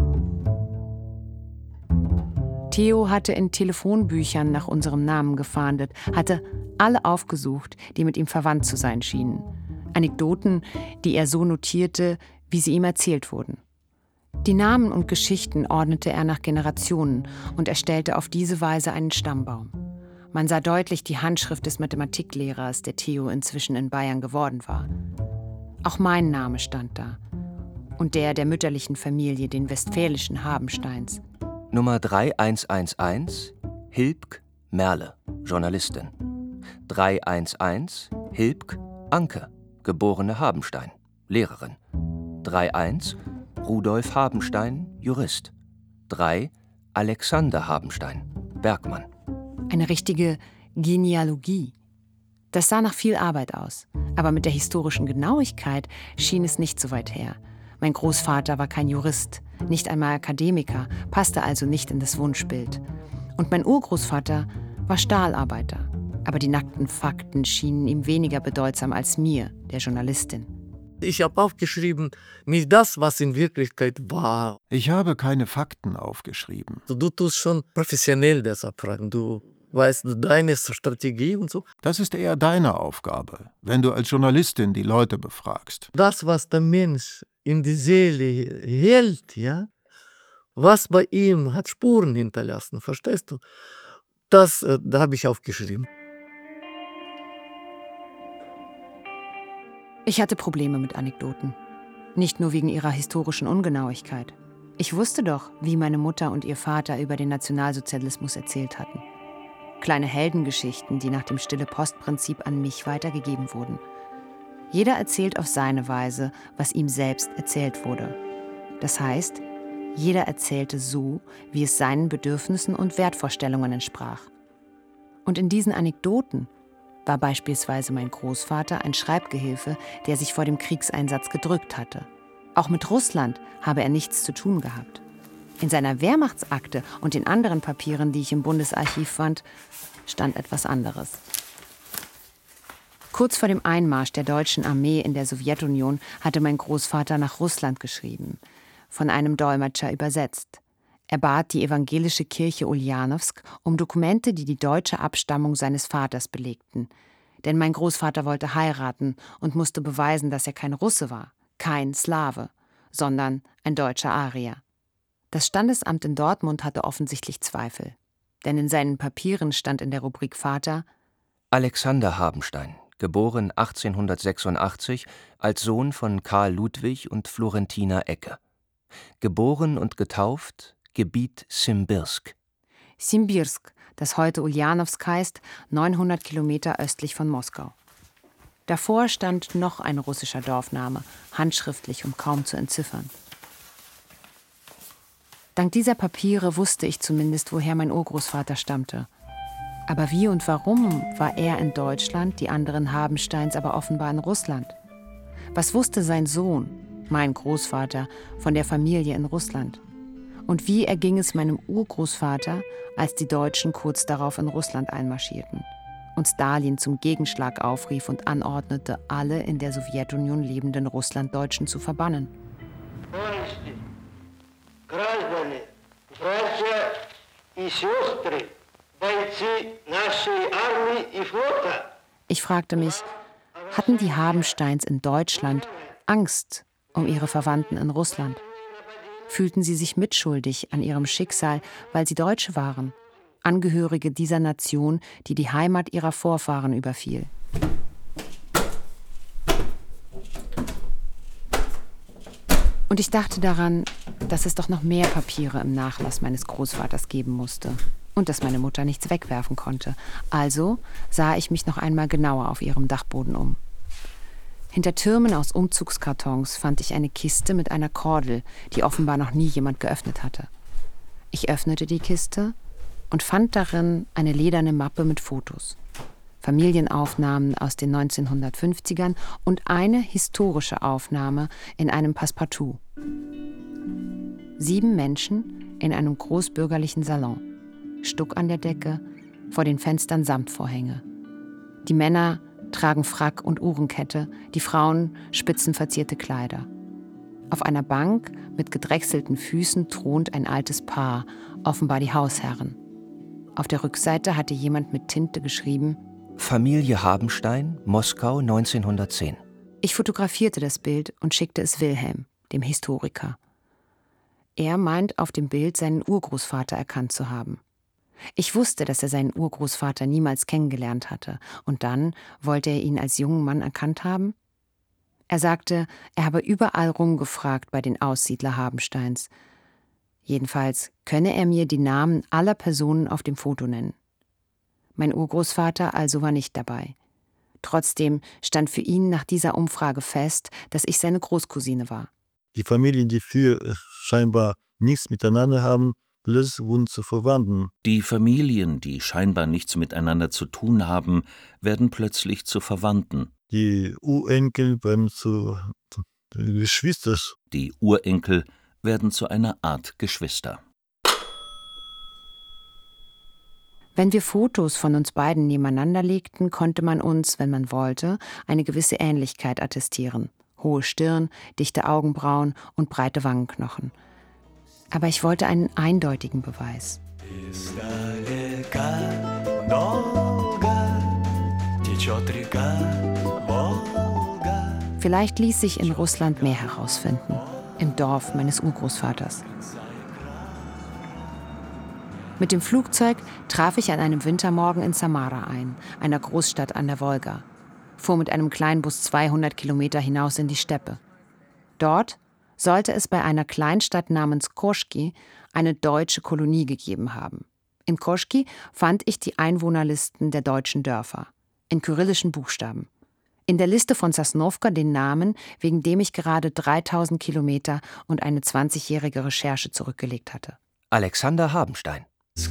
Theo hatte in Telefonbüchern nach unserem Namen gefahndet, hatte alle aufgesucht, die mit ihm verwandt zu sein schienen. Anekdoten, die er so notierte, wie sie ihm erzählt wurden. Die Namen und Geschichten ordnete er nach Generationen und erstellte auf diese Weise einen Stammbaum. Man sah deutlich die Handschrift des Mathematiklehrers, der Theo inzwischen in Bayern geworden war. Auch mein Name stand da. Und der der mütterlichen Familie, den westfälischen Habensteins. Nummer drei eins eins eins, Hilbk Merle, Journalistin. drei eins eins, Hilbk Anke, geborene Habenstein, Lehrerin. drei eins, Rudolf Habenstein, Jurist. drei, Alexander Habenstein, Bergmann. Eine richtige Genealogie. Das sah nach viel Arbeit aus, aber mit der historischen Genauigkeit schien es nicht so weit her. Mein Großvater war kein Jurist, nicht einmal Akademiker, passte also nicht in das Wunschbild. Und mein Urgroßvater war Stahlarbeiter, aber die nackten Fakten schienen ihm weniger bedeutsam als mir, der Journalistin. Ich habe aufgeschrieben, nicht das, was in Wirklichkeit war. Ich habe keine Fakten aufgeschrieben. Du, du tust schon professionell das abfragen. Du weißt deine Strategie und so. Das ist eher deine Aufgabe, wenn du als Journalistin die Leute befragst. Das, was der Mensch in die Seele hält, ja, was bei ihm hat Spuren hinterlassen, verstehst du? Das, äh, da habe ich aufgeschrieben. Ich hatte Probleme mit Anekdoten. Nicht nur wegen ihrer historischen Ungenauigkeit. Ich wusste doch, wie meine Mutter und ihr Vater über den Nationalsozialismus erzählt hatten. Kleine Heldengeschichten, die nach dem Stille-Post-Prinzip an mich weitergegeben wurden. Jeder erzählt auf seine Weise, was ihm selbst erzählt wurde. Das heißt, jeder erzählte so, wie es seinen Bedürfnissen und Wertvorstellungen entsprach. Und in diesen Anekdoten war beispielsweise mein Großvater ein Schreibgehilfe, der sich vor dem Kriegseinsatz gedrückt hatte. Auch mit Russland habe er nichts zu tun gehabt. In seiner Wehrmachtsakte und den anderen Papieren, die ich im Bundesarchiv fand, stand etwas anderes. Kurz vor dem Einmarsch der deutschen Armee in der Sowjetunion hatte mein Großvater nach Russland geschrieben, von einem Dolmetscher übersetzt. Er bat die evangelische Kirche Uljanowsk um Dokumente, die die deutsche Abstammung seines Vaters belegten. Denn mein Großvater wollte heiraten und musste beweisen, dass er kein Russe war, kein Slave, sondern ein deutscher Arier. Das Standesamt in Dortmund hatte offensichtlich Zweifel. Denn in seinen Papieren stand in der Rubrik Vater Alexander Habenstein, geboren achtzehnhundertsechsundachtzig als Sohn von Karl Ludwig und Florentina Ecke. Geboren und getauft Gebiet Simbirsk. Simbirsk, das heute Uljanowsk heißt, neunhundert Kilometer östlich von Moskau. Davor stand noch ein russischer Dorfname, handschriftlich, um kaum zu entziffern. Dank dieser Papiere wusste ich zumindest, woher mein Urgroßvater stammte. Aber wie und warum war er in Deutschland, die anderen Habensteins aber offenbar in Russland? Was wusste sein Sohn, mein Großvater, von der Familie in Russland? Und wie erging es meinem Urgroßvater, als die Deutschen kurz darauf in Russland einmarschierten und Stalin zum Gegenschlag aufrief und anordnete, alle in der Sowjetunion lebenden Russlanddeutschen zu verbannen? Ich fragte mich, hatten die Habensteins in Deutschland Angst um ihre Verwandten in Russland? Fühlten sie sich mitschuldig an ihrem Schicksal, weil sie Deutsche waren, Angehörige dieser Nation, die die Heimat ihrer Vorfahren überfiel? Und ich dachte daran, dass es doch noch mehr Papiere im Nachlass meines Großvaters geben musste und dass meine Mutter nichts wegwerfen konnte. Also sah ich mich noch einmal genauer auf ihrem Dachboden um. Hinter Türmen aus Umzugskartons fand ich eine Kiste mit einer Kordel, die offenbar noch nie jemand geöffnet hatte. Ich öffnete die Kiste und fand darin eine lederne Mappe mit Fotos. Familienaufnahmen aus den neunzehnhundertfünfzigern und eine historische Aufnahme in einem Passepartout. Sieben Menschen in einem großbürgerlichen Salon. Stuck an der Decke, vor den Fenstern Samtvorhänge. Die Männer tragen Frack und Uhrenkette, die Frauen spitzenverzierte Kleider. Auf einer Bank mit gedrechselten Füßen thront ein altes Paar, offenbar die Hausherren. Auf der Rückseite hatte jemand mit Tinte geschrieben: Familie Habenstein, Moskau neunzehnhundertzehn. Ich fotografierte das Bild und schickte es Wilhelm, dem Historiker. Er meint, auf dem Bild seinen Urgroßvater erkannt zu haben. Ich wusste, dass er seinen Urgroßvater niemals kennengelernt hatte. Und dann wollte er ihn als jungen Mann erkannt haben? Er sagte, er habe überall rumgefragt bei den Aussiedler Habensteins. Jedenfalls könne er mir die Namen aller Personen auf dem Foto nennen. Mein Urgroßvater also war nicht dabei. Trotzdem stand für ihn nach dieser Umfrage fest, dass ich seine Großcousine war. Die Familien, die für scheinbar nichts miteinander haben, plötzlich wurden zu Verwandten. Die Familien, die scheinbar nichts miteinander zu tun haben, werden plötzlich zu Verwandten. Die Urenkel werden zu, zu Geschwistern. Die Urenkel werden zu einer Art Geschwister. Wenn wir Fotos von uns beiden nebeneinander legten, konnte man uns, wenn man wollte, eine gewisse Ähnlichkeit attestieren. Hohe Stirn, dichte Augenbrauen und breite Wangenknochen. Aber ich wollte einen eindeutigen Beweis. Vielleicht ließ sich in Russland mehr herausfinden, im Dorf meines Urgroßvaters. Mit dem Flugzeug traf ich an einem Wintermorgen in Samara ein, einer Großstadt an der Wolga, fuhr mit einem Kleinbus zweihundert Kilometer hinaus in die Steppe. Dort sollte es bei einer Kleinstadt namens Koschki eine deutsche Kolonie gegeben haben. In Koschki fand ich die Einwohnerlisten der deutschen Dörfer, in kyrillischen Buchstaben. In der Liste von Sosnowka den Namen, wegen dem ich gerade dreitausend Kilometer und eine zwanzigjährige Recherche zurückgelegt hatte. Alexander Habenstein.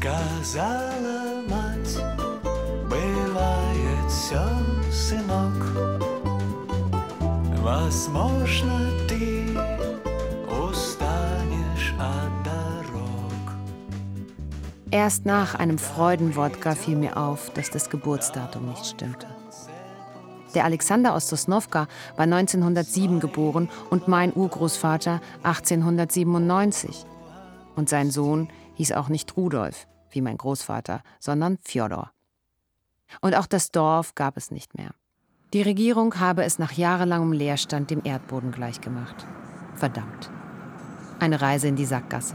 Was можно ты устанешь от дорог. Erst nach einem Freudenwodka fiel mir auf, dass das Geburtsdatum nicht stimmte. Der Alexander aus Sosnowka war neunzehnhundertsieben geboren und mein Urgroßvater achtzehnhundertsiebenundneunzig. Und sein Sohn hieß auch nicht Rudolf, wie mein Großvater, sondern Fjodor. Und auch das Dorf gab es nicht mehr. Die Regierung habe es nach jahrelangem Leerstand dem Erdboden gleichgemacht. Verdammt. Eine Reise in die Sackgasse.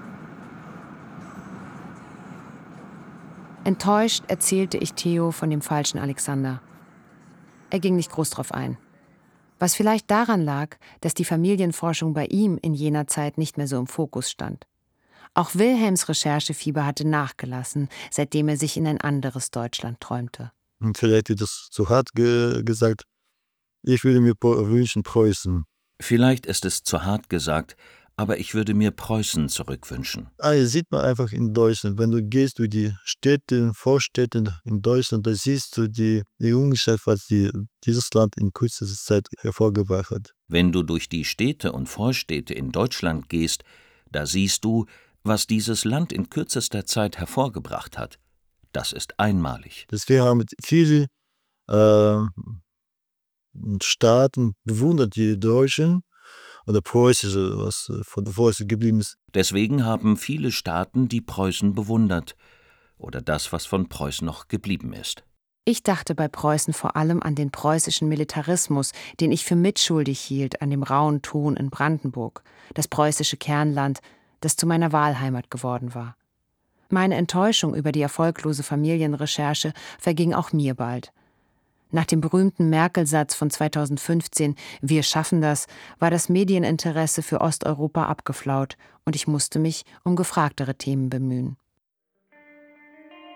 Enttäuscht erzählte ich Theo von dem falschen Alexander. Er ging nicht groß drauf ein. Was vielleicht daran lag, dass die Familienforschung bei ihm in jener Zeit nicht mehr so im Fokus stand. Auch Wilhelms Recherchefieber hatte nachgelassen, seitdem er sich in ein anderes Deutschland träumte. Und vielleicht wird das zu hart ge- gesagt. Ich würde mir wünschen Preußen. Vielleicht ist es zu hart gesagt, aber ich würde mir Preußen zurückwünschen. Ah, das sieht man einfach in Deutschland. Wenn du gehst durch die Städte, Vorstädte in Deutschland, da siehst du die, die Ungenschaft, was die, dieses Land in kürzester Zeit hervorgebracht hat. Wenn du durch die Städte und Vorstädte in Deutschland gehst, da siehst du, was dieses Land in kürzester Zeit hervorgebracht hat. Das ist einmalig. Das wir haben viele äh, Staaten bewundert, die Deutschen oder Preußische, was von Preußen geblieben ist. Deswegen haben viele Staaten die Preußen bewundert oder das, was von Preußen noch geblieben ist. Ich dachte bei Preußen vor allem an den preußischen Militarismus, den ich für mitschuldig hielt an dem rauen Ton in Brandenburg, das preußische Kernland, das zu meiner Wahlheimat geworden war. Meine Enttäuschung über die erfolglose Familienrecherche verging auch mir bald. Nach dem berühmten Merkel-Satz von zweitausendfünfzehn, wir schaffen das, war das Medieninteresse für Osteuropa abgeflaut und ich musste mich um gefragtere Themen bemühen.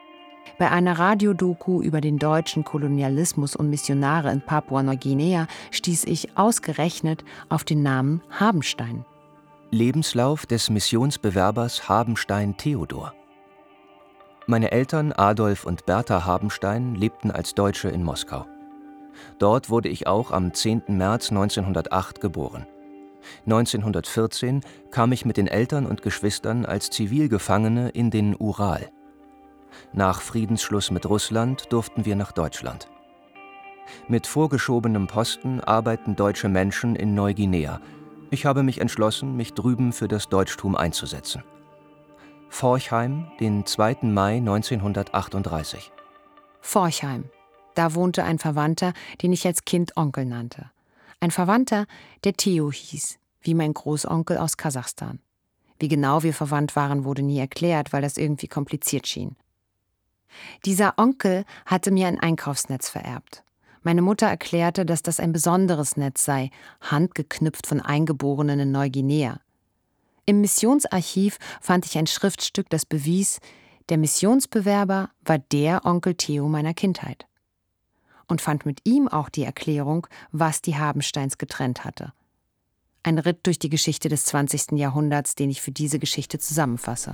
Bei einer Radiodoku über den deutschen Kolonialismus und Missionare in Papua-Neuguinea stieß ich ausgerechnet auf den Namen Habenstein. Lebenslauf des Missionsbewerbers Habenstein Theodor. Meine Eltern Adolf und Bertha Habenstein lebten als Deutsche in Moskau. Dort wurde ich auch am zehnten März neunzehnhundertacht geboren. neunzehnhundertvierzehn kam ich mit den Eltern und Geschwistern als Zivilgefangene in den Ural. Nach Friedensschluss mit Russland durften wir nach Deutschland. Mit vorgeschobenem Posten arbeiten deutsche Menschen in Neuguinea. Ich habe mich entschlossen, mich drüben für das Deutschtum einzusetzen. Forchheim, den zweiten Mai neunzehnhundertachtunddreißig. Forchheim. Da wohnte ein Verwandter, den ich als Kind Onkel nannte. Ein Verwandter, der Theo hieß, wie mein Großonkel aus Kasachstan. Wie genau wir verwandt waren, wurde nie erklärt, weil das irgendwie kompliziert schien. Dieser Onkel hatte mir ein Einkaufsnetz vererbt. Meine Mutter erklärte, dass das ein besonderes Netz sei, handgeknüpft von Eingeborenen in Neuguinea. Im Missionsarchiv fand ich ein Schriftstück, das bewies, der Missionsbewerber war der Onkel Theo meiner Kindheit. Und fand mit ihm auch die Erklärung, was die Habensteins getrennt hatte. Ein Ritt durch die Geschichte des zwanzigsten Jahrhunderts, den ich für diese Geschichte zusammenfasse.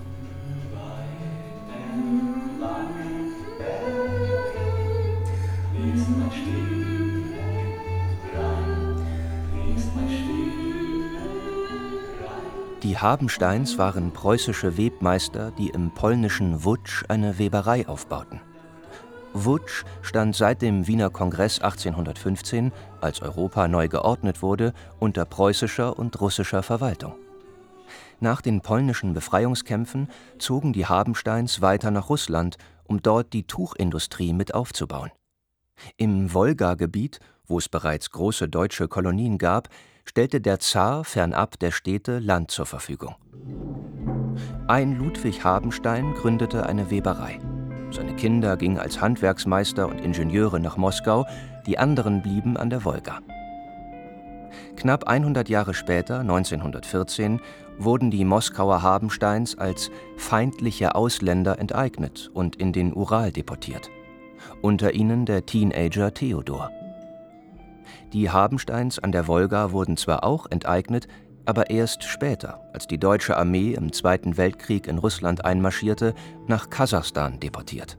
Die Habensteins waren preußische Webmeister, die im polnischen Łódź eine Weberei aufbauten. Łódź stand seit dem Wiener Kongress achtzehnhundertfünfzehn, als Europa neu geordnet wurde, unter preußischer und russischer Verwaltung. Nach den polnischen Befreiungskämpfen zogen die Habensteins weiter nach Russland, um dort die Tuchindustrie mit aufzubauen. Im Wolga-Gebiet, wo es bereits große deutsche Kolonien gab, stellte der Zar fernab der Städte Land zur Verfügung. Ein Ludwig Habenstein gründete eine Weberei. Seine Kinder gingen als Handwerksmeister und Ingenieure nach Moskau, die anderen blieben an der Wolga. Knapp hundert Jahre später, neunzehnhundertvierzehn, wurden die Moskauer Habensteins als feindliche Ausländer enteignet und in den Ural deportiert. Unter ihnen der Teenager Theodor. Die Habensteins an der Wolga wurden zwar auch enteignet, aber erst später, als die deutsche Armee im Zweiten Weltkrieg in Russland einmarschierte, nach Kasachstan deportiert.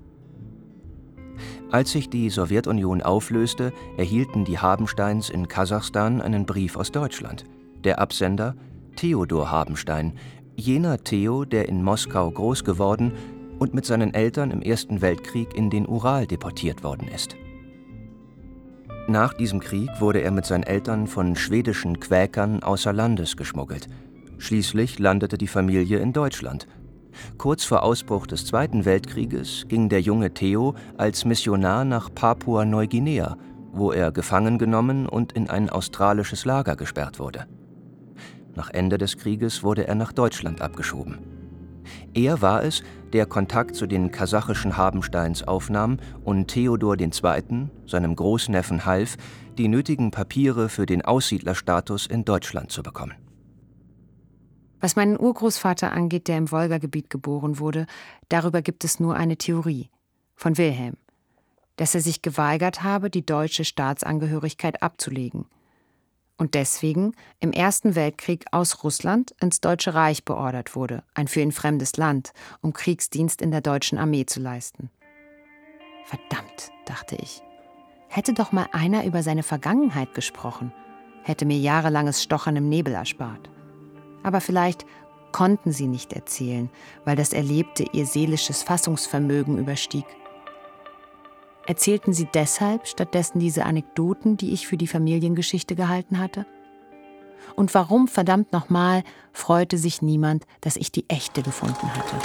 Als sich die Sowjetunion auflöste, erhielten die Habensteins in Kasachstan einen Brief aus Deutschland. Der Absender Theodor Habenstein, jener Theo, der in Moskau groß geworden und mit seinen Eltern im Ersten Weltkrieg in den Ural deportiert worden ist. Nach diesem Krieg wurde er mit seinen Eltern von schwedischen Quäkern außer Landes geschmuggelt. Schließlich landete die Familie in Deutschland. Kurz vor Ausbruch des Zweiten Weltkrieges ging der junge Theo als Missionar nach Papua-Neuguinea, wo er gefangen genommen und in ein australisches Lager gesperrt wurde. Nach Ende des Krieges wurde er nach Deutschland abgeschoben. Er war es, der Kontakt zu den kasachischen Habensteins aufnahm und Theodor der Zweite., seinem Großneffen, half, die nötigen Papiere für den Aussiedlerstatus in Deutschland zu bekommen. Was meinen Urgroßvater angeht, der im Wolga-Gebiet geboren wurde, darüber gibt es nur eine Theorie von Wilhelm, dass er sich geweigert habe, die deutsche Staatsangehörigkeit abzulegen und deswegen im Ersten Weltkrieg aus Russland ins Deutsche Reich beordert wurde, ein für ihn fremdes Land, um Kriegsdienst in der deutschen Armee zu leisten. Verdammt, dachte ich, hätte doch mal einer über seine Vergangenheit gesprochen, hätte mir jahrelanges Stochern im Nebel erspart. Aber vielleicht konnten sie nicht erzählen, weil das Erlebte ihr seelisches Fassungsvermögen überstieg. Erzählten sie deshalb stattdessen diese Anekdoten, die ich für die Familiengeschichte gehalten hatte? Und warum, verdammt nochmal, freute sich niemand, dass ich die echte gefunden hatte?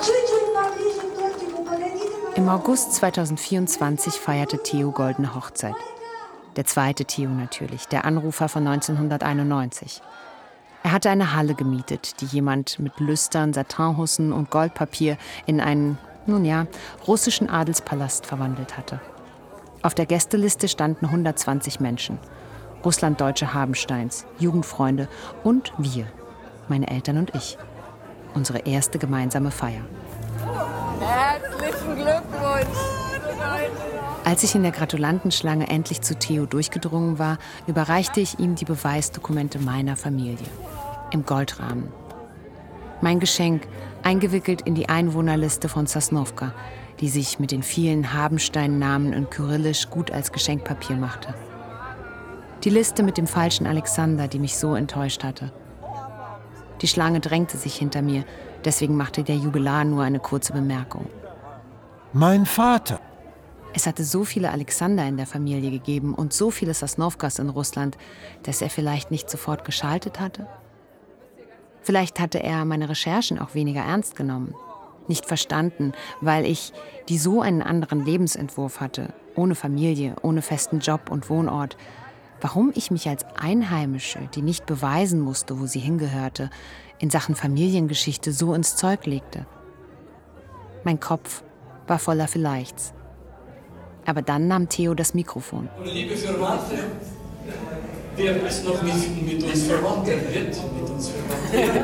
Im August zweitausendvierundzwanzig feierte Theo goldene Hochzeit. Der zweite Theo natürlich, der Anrufer von neunzehnhunderteinundneunzig. Er hatte eine Halle gemietet, die jemand mit Lüstern, Satinhussen und Goldpapier in einen, nun ja, russischen Adelspalast verwandelt hatte. Auf der Gästeliste standen hundertzwanzig Menschen. Russlanddeutsche Habensteins, Jugendfreunde und wir, meine Eltern und ich. Unsere erste gemeinsame Feier. Herzlich Herzlichen Glückwunsch. Als ich in der Gratulantenschlange endlich zu Theo durchgedrungen war, überreichte ich ihm die Beweisdokumente meiner Familie. Im Goldrahmen. Mein Geschenk, eingewickelt in die Einwohnerliste von Sosnowka, die sich mit den vielen Habenstein-Namen in Kyrillisch gut als Geschenkpapier machte. Die Liste mit dem falschen Alexander, die mich so enttäuscht hatte. Die Schlange drängte sich hinter mir, deswegen machte der Jubilar nur eine kurze Bemerkung. Mein Vater! Es hatte so viele Alexander in der Familie gegeben und so viele Sosnowkas in Russland, dass er vielleicht nicht sofort geschaltet hatte. Vielleicht hatte er meine Recherchen auch weniger ernst genommen, nicht verstanden, weil ich, die so einen anderen Lebensentwurf hatte, ohne Familie, ohne festen Job und Wohnort, warum ich mich als Einheimische, die nicht beweisen musste, wo sie hingehörte, in Sachen Familiengeschichte so ins Zeug legte. Mein Kopf war voller Vielleichts. Aber dann nahm Theo das Mikrofon. Liebe Verwandte, wer ist noch nicht mit uns verwandt, der wird mit uns verwandt.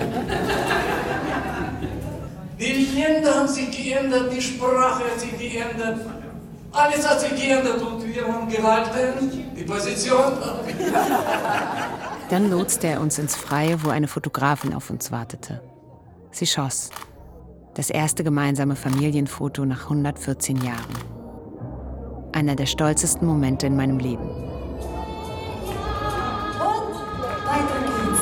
Die Länder haben sich geändert, die Sprache hat sich geändert, alles hat sich geändert und wir haben gehalten, die Position. Dann lotste er uns ins Freie, wo eine Fotografin auf uns wartete. Sie schoss. Das erste gemeinsame Familienfoto nach hundertvierzehn Jahren. Einer der stolzesten Momente in meinem Leben. Und weiter geht's.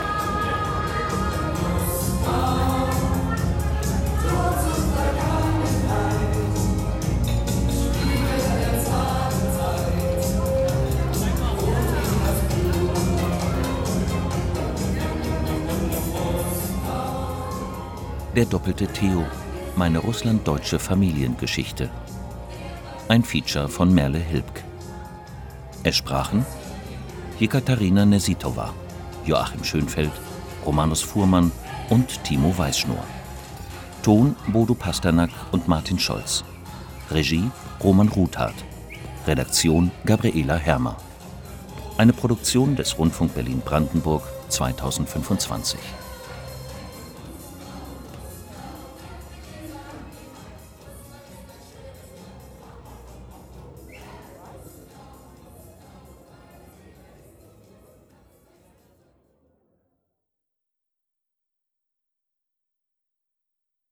Der doppelte Theo, meine russlanddeutsche Familiengeschichte. Ein Feature von Merle Hilbk. Es sprachen Jekaterina Nesitova, Joachim Schönfeld, Romanus Fuhrmann und Timo Weißschnur. Ton Bodo Pasternak und Martin Scholz. Regie Roman Ruthardt. Redaktion Gabriela Hermer. Eine Produktion des Rundfunk Berlin-Brandenburg zweitausendfünfundzwanzig.